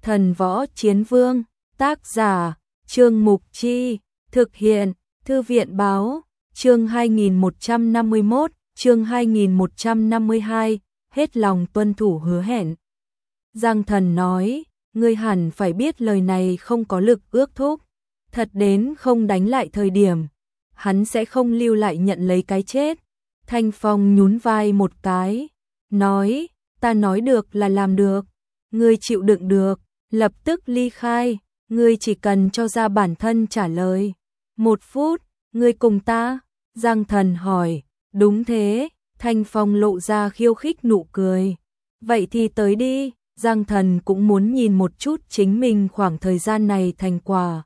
Thần Võ Chiến Vương, tác giả, Trương Mục Chi, thực hiện, Thư viện Báo, chương 2151, chương 2152, hết lòng tuân thủ hứa hẹn. Giang Thần nói, ngươi hẳn phải biết lời này không có lực ước thúc, thật đến không đánh lại thời điểm, hắn sẽ không lưu lại nhận lấy cái chết. Thanh Phong nhún vai một cái, nói, ta nói được là làm được, ngươi chịu đựng được, lập tức ly khai, ngươi chỉ cần cho ra bản thân trả lời. 1 phút, ngươi cùng ta? Giang Thần hỏi, đúng thế, Thanh Phong lộ ra khiêu khích nụ cười. Vậy thì tới đi, Giang Thần cũng muốn nhìn một chút chính mình khoảng thời gian này thành quả.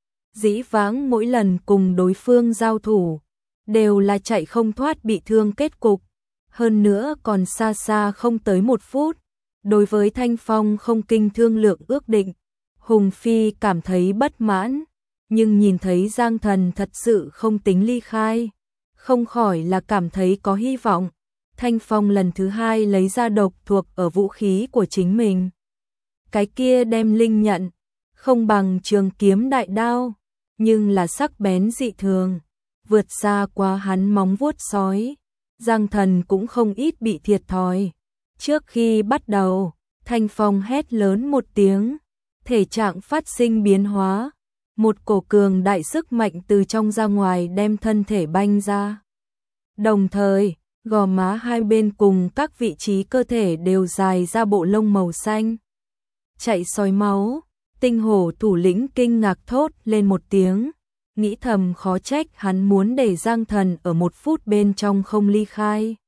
Dĩ vãng mỗi lần cùng đối phương giao thủ, đều là chạy không thoát bị thương kết cục, hơn nữa còn xa xa không tới 1 phút. Đối với Thanh Phong không kinh thương lượng ước định, Hùng Phi cảm thấy bất mãn, nhưng nhìn thấy Giang Thần thật sự không tính ly khai, không khỏi là cảm thấy có hy vọng. Thanh Phong lần thứ 2 lấy ra độc thuộc ở vũ khí của chính mình. Cái kia đem linh nhận, không bằng trường kiếm đại đao, nhưng là sắc bén dị thường, vượt xa qua hắn móng vuốt sói. Giang Thần cũng không ít bị thiệt thòi. Trước khi bắt đầu, Thanh Phong hét lớn một tiếng, thể trạng phát sinh biến hóa, một cổ cường đại sức mạnh từ trong ra ngoài đem thân thể banh ra. Đồng thời, gò má hai bên cùng các vị trí cơ thể đều dài ra bộ lông màu xanh. Chạy sói máu, Tinh Hổ thủ lĩnh kinh ngạc thốt lên một tiếng, nghĩ thầm khó trách hắn muốn để Giang Thần ở 1 phút bên trong không ly khai.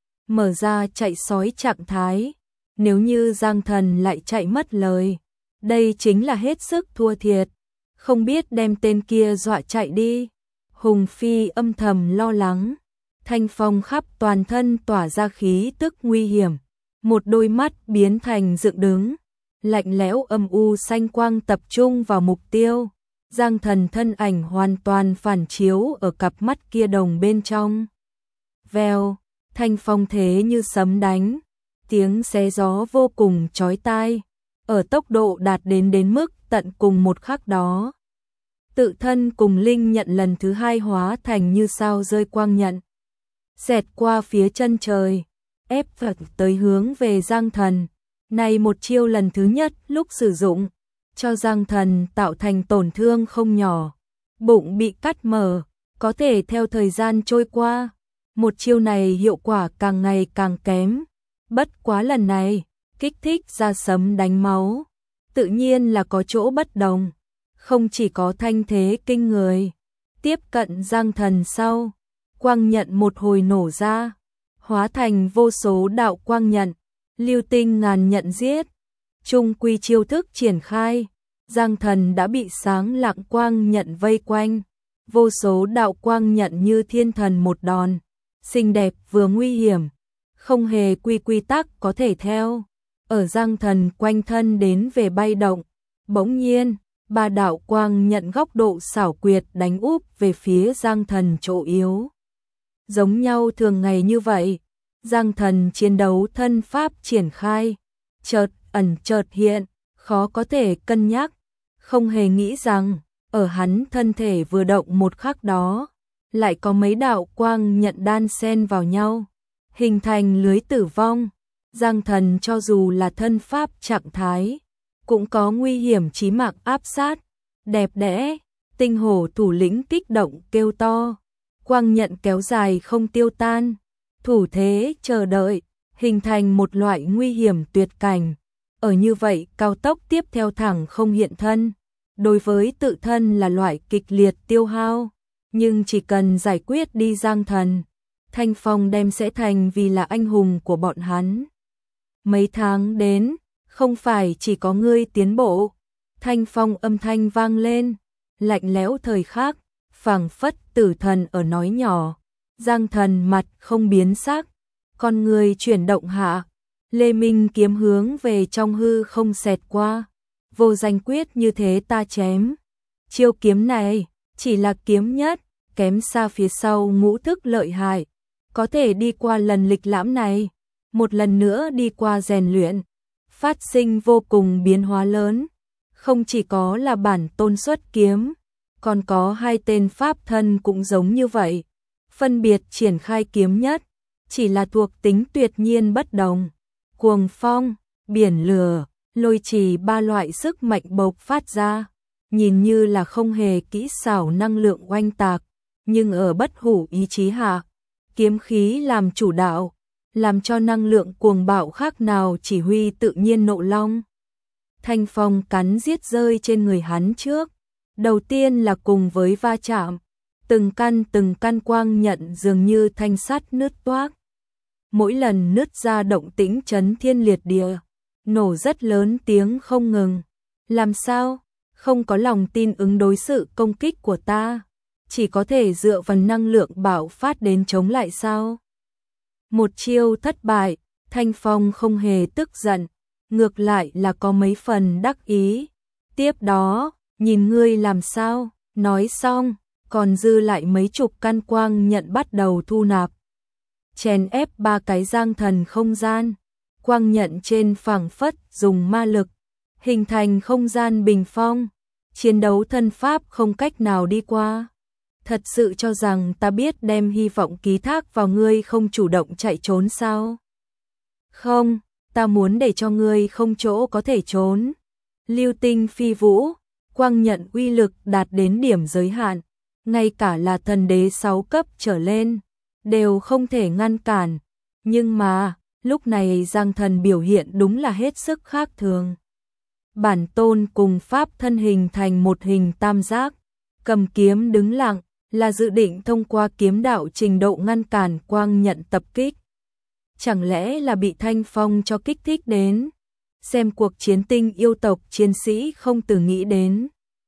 Mở ra chạy sói trạng thái, nếu như Giang Thần lại chạy mất lời, đây chính là hết sức thua thiệt, không biết đem tên kia dọa chạy đi. Hùng Phi âm thầm lo lắng. Thanh Phong khắp toàn thân tỏa ra khí tức nguy hiểm, một đôi mắt biến thành dựng đứng, lạnh lẽo âm u xanh quang tập trung vào mục tiêu. Giang Thần thân ảnh hoàn toàn phản chiếu ở cặp mắt kia đồng bên trong. Vèo, Thanh Phong thế như sấm đánh, tiếng xé gió vô cùng chói tai, ở tốc độ đạt đến mức tận cùng một khắc đó. Tự thân cùng linh nhận lần thứ 2 hóa thành như sao rơi quang nhận, xẹt qua phía chân trời, ép thật tới hướng về Giang Thần. Này một chiêu lần thứ nhất lúc sử dụng, cho Giang Thần tạo thành tổn thương không nhỏ, bụng bị cắt mở, có thể theo thời gian trôi qua, một chiêu này hiệu quả càng ngày càng kém. Bất quá lần này, kích thích ra sấm đánh máu, tự nhiên là có chỗ bất đồng, không chỉ có thanh thế kinh người, tiếp cận Giang Thần sau, quang nhận một hồi nổ ra, hóa thành vô số đạo quang nhận, lưu tinh ngàn nhận giết. Trung quy chiêu thức triển khai, Giang Thần đã bị sáng lạng quang nhận vây quanh, vô số đạo quang nhận như thiên thần một đòn, xinh đẹp vừa nguy hiểm, không hề quy tắc có thể theo, ở Giang Thần quanh thân đến về bay động. Bỗng nhiên, 3 đạo quang nhận góc độ xảo quyệt đánh úp về phía Giang Thần chỗ yếu. Giống nhau thường ngày như vậy, Giang Thần chiến đấu thân pháp triển khai, chợt ẩn chợt hiện, khó có thể cân nhắc, không hề nghĩ rằng, ở hắn thân thể vừa động một khắc đó, lại có mấy đạo quang nhận đan xen vào nhau, hình thành lưới tử vong. Giang Thần cho dù là thân pháp trạng thái, cũng có nguy hiểm chí mạng áp sát. Đẹp đẽ, Tinh Hổ thủ lĩnh kích động kêu to, quang nhận kéo dài không tiêu tan, thủ thế chờ đợi, hình thành một loại nguy hiểm tuyệt cảnh. Ở như vậy cao tốc tiếp theo thẳng không hiện thân, đối với tự thân là loại kịch liệt tiêu hao, nhưng chỉ cần giải quyết đi Giang Thần, Thanh Phong đem sẽ thành vì là anh hùng của bọn hắn. Mấy tháng đến, không phải chỉ có ngươi tiến bộ. Thanh Phong âm thanh vang lên, lạnh lẽo thời khắc, phảng phất tử thần ở nói nhỏ. Giang Thần mặt không biến sắc, con người chuyển động hạ, Lê Minh kiếm hướng về trong hư không xẹt qua, vô danh quyết như thế ta chém. Chiêu kiếm này chỉ là kiếm nhất, kém xa phía sau ngũ thức lợi hại, có thể đi qua lần lịch lãm này, một lần nữa đi qua rèn luyện. phát sinh vô cùng biến hóa lớn. Không chỉ có là bản tôn xuất kiếm, còn có hai tên pháp thân cũng giống như vậy. Phân biệt triển khai kiếm nhất, chỉ là thuộc tính tuyệt nhiên bất đồng. Cuồng phong, biển lửa, lôi trì ba loại sức mạnh bộc phát ra, nhìn như là không hề kỹ xảo năng lượng oanh tạc, nhưng ở bất hủ ý chí hạ, kiếm khí làm chủ đạo, làm cho năng lượng cuồng bạo khác nào chỉ huy tự nhiên nộ long. Thanh phong cắn giết rơi trên người hắn trước, đầu tiên là cùng với va chạm, từng căn quang nhận dường như thanh sắt nứt toác. Mỗi lần nứt ra động tĩnh chấn thiên liệt địa, nổ rất lớn tiếng không ngừng. Làm sao? Không có lòng tin ứng đối sự công kích của ta, chỉ có thể dựa vào năng lượng bạo phát đến chống lại sao? Một chiêu thất bại, Thanh Phong không hề tức giận, ngược lại là có mấy phần đắc ý. Tiếp đó, nhìn ngươi làm sao? Nói xong, còn dư lại mấy chục căn quang nhận bắt đầu thu nạp. Chèn ép ba cái giang thần không gian, quang nhận trên phảng phất dùng ma lực, hình thành không gian bình phong, chiến đấu thân pháp không cách nào đi qua. Thật sự cho rằng ta biết đem hy vọng ký thác vào ngươi không chủ động chạy trốn sao? Không, ta muốn để cho ngươi không chỗ có thể trốn. Lưu tinh phi vũ, quang nhận uy lực đạt đến điểm giới hạn, ngay cả là thần đế 6 cấp trở lên đều không thể ngăn cản, nhưng mà lúc này Giang Thần biểu hiện đúng là hết sức khác thường. Bản tôn cùng pháp thân hình thành một hình tam giác, cầm kiếm đứng lặng, là dự định thông qua kiếm đạo trình độ ngăn cản quang nhận tập kích. Chẳng lẽ là bị Thanh Phong cho kích thích đến? Xem cuộc chiến tinh yêu tộc chiến sĩ không từng nghĩ đến.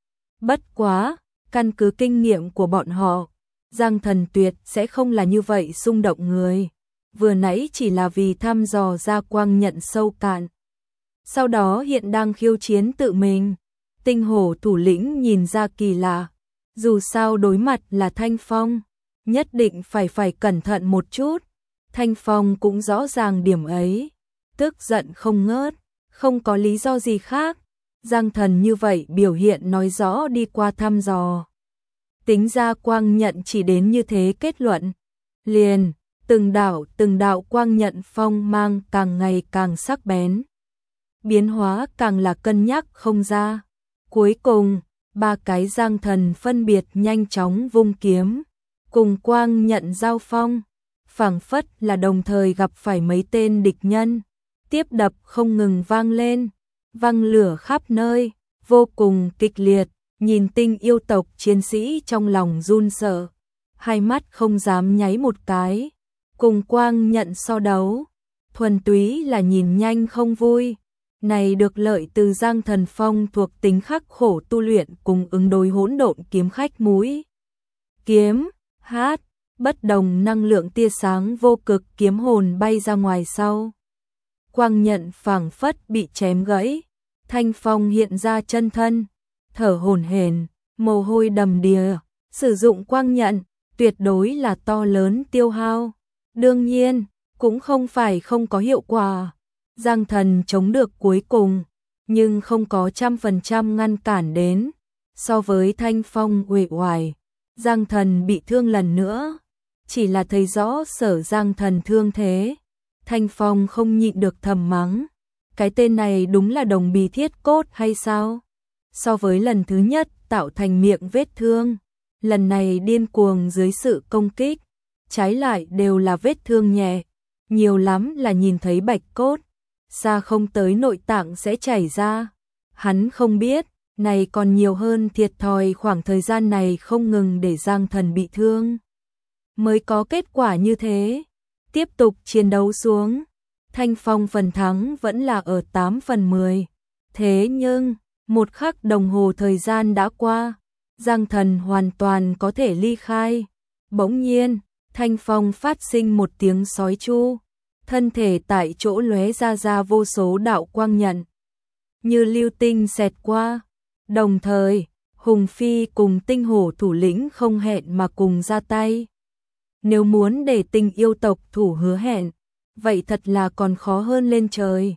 Bất quá, căn cứ kinh nghiệm của bọn họ, Giang Thần tuyệt sẽ không là như vậy xung động người. Vừa nãy chỉ là vì thăm dò ra quang nhận sâu cạn. Sau đó hiện đang khiêu chiến tự mình. Tinh hổ thủ lĩnh nhìn ra kỳ lạ. Dù sao đối mặt là Thanh Phong, nhất định phải cẩn thận một chút. Thanh Phong cũng rõ ràng điểm ấy. Tức giận không ngớt, không có lý do gì khác. Giang Thần như vậy biểu hiện nói rõ đi qua thăm dò. Tính ra quang nhận chỉ đến như thế kết luận. Liền, từng đạo quang nhận phong mang càng ngày càng sắc bén. Biến hóa càng là cân nhắc không ra. Cuối cùng, ba cái Giang Thần phân biệt nhanh chóng vung kiếm, cùng quang nhận giao phong, phảng phất là đồng thời gặp phải mấy tên địch nhân. Tiếp đập không ngừng vang lên, văng lửa khắp nơi, vô cùng kịch liệt, nhìn tinh yêu tộc chiến sĩ trong lòng run sợ, hai mắt không dám nháy một cái, cùng quang nhận so đấu, thuần túy là nhìn nhanh không vui. Này được lợi từ Giang Thần Phong thuộc tính khắc khổ tu luyện cùng ứng đối hỗn độn kiếm khách mũi. Kiếm, hát, bất đồng năng lượng tia sáng vô cực kiếm hồn bay ra ngoài sau. Quang nhận phảng phất bị chém gãy, Thanh Phong hiện ra chân thân, thở hổn hển, mồ hôi đầm đìa, sử dụng quang nhận, tuyệt đối là to lớn tiêu hao. Đương nhiên, cũng không phải không có hiệu quả. Giang Thần chống được cuối cùng, nhưng không có 100% ngăn cản đến. So với Thanh Phong uể oải, Giang Thần bị thương lần nữa. Chỉ là thấy rõ sở Giang Thần thương thế. Thanh Phong không nhịn được thầm mắng. Cái tên này đúng là đồng bì thiết cốt hay sao? So với lần thứ nhất tạo thành miệng vết thương, lần này điên cuồng dưới sự công kích, trái lại đều là vết thương nhẹ, nhiều lắm là nhìn thấy bạch cốt, xa không tới nội tạng sẽ chảy ra. Hắn không biết, này còn nhiều hơn thiệt thòi khoảng thời gian này không ngừng để Giang Thần bị thương. Mới có kết quả như thế. Tiếp tục chiến đấu xuống, Thanh Phong phần thắng vẫn là ở 8/10. Thế nhưng, một khắc đồng hồ thời gian đã qua, Giang Thần hoàn toàn có thể ly khai. Bỗng nhiên, Thanh Phong phát sinh một tiếng sói chu, thân thể tại chỗ lóe ra vô số đạo quang nhận, như lưu tinh xẹt qua. Đồng thời, Hùng Phi cùng tinh hổ thủ lĩnh không hẹn mà cùng ra tay. Nếu muốn để tinh yêu tộc thủ hứa hẹn, vậy thật là còn khó hơn lên trời.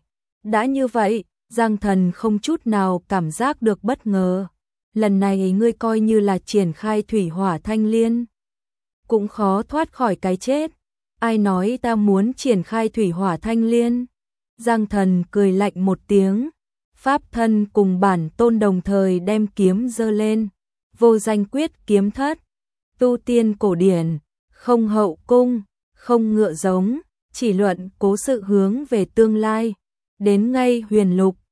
Đã như vậy, Giang Thần không chút nào cảm giác được bất ngờ. Lần này ngươi coi như là triển khai thủy hỏa thanh liên, cũng khó thoát khỏi cái chết. Ai nói ta muốn triển khai thủy hỏa thanh liên? Giang Thần cười lạnh một tiếng, pháp thân cùng bản tôn đồng thời đem kiếm giơ lên. Vô danh quyết kiếm thất, tu tiên cổ điển, không hậu cung, không ngựa giống, chỉ luận cố sự hướng về tương lai. Đến ngay huyền lục,